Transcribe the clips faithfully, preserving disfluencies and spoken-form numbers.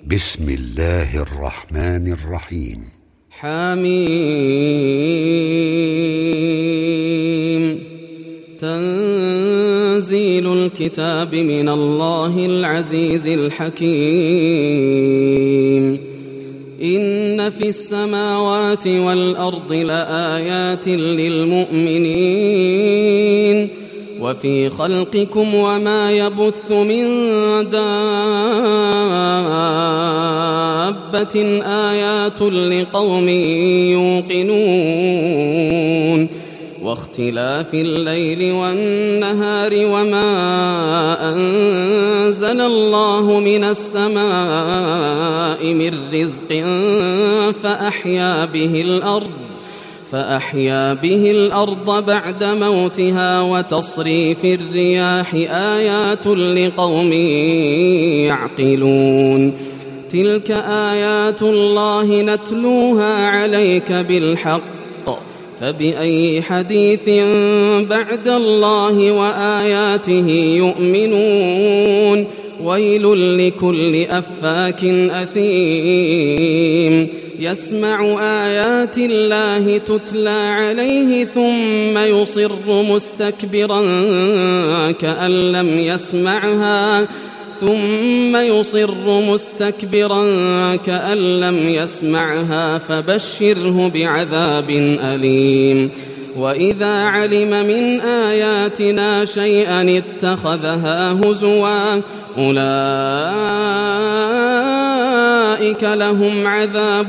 بسم الله الرحمن الرحيم. حميم. تنزيل الكتاب من الله العزيز الحكيم. إن في السماوات والأرض لآيات للمؤمنين وفي خلقكم وما يبث من دابة آيات لقوم يوقنون واختلاف الليل والنهار وما أنزل الله من السماء من رزق فأحيا به الأرض فأحيا به الأرض بعد موتها وتصريف الرياح آيات لقوم يعقلون. تلك آيات الله نتلوها عليك بالحق فبأي حديث بعد الله وآياته يؤمنون. ويل لكل أفاك أثيم يسمع آيات الله تتلى عليه ثم يصر مستكبرا كأن لم يسمعها ثم يصر مستكبرا كأن لم يسمعها فبشره بعذاب أليم. وإذا علم من آياتنا شيئا اتخذها هزوا أولئك لهم عذاب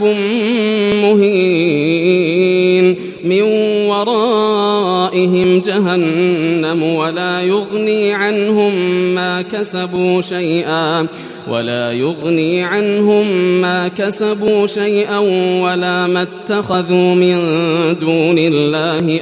مهين من ورائهم جهنم ولا يغني عنهم ما كسبوا شيئا ولا يغني عنهم ما كسبوا شيئا ولا ما اتخذوا من دون الله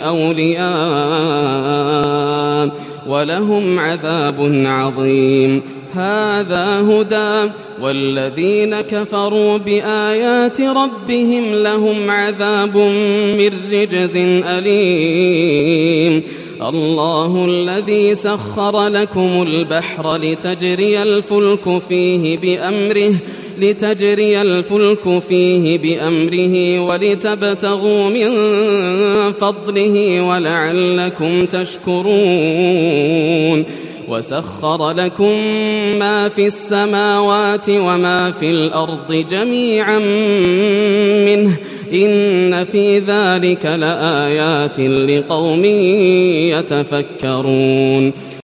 أولياء ولهم عذاب عظيم. هذا هدى والذين كفروا بآيات ربهم لهم عذاب من رجز أليم. الله الذي سخر لكم البحر لتجري الفلك فيه بأمره لتجري الفلك فيه بأمره ولتبتغوا من فضله ولعلكم تشكرون. وسخر لكم ما في السماوات وما في الأرض جميعا منه إن في ذلك لآيات لقوم يتفكرون.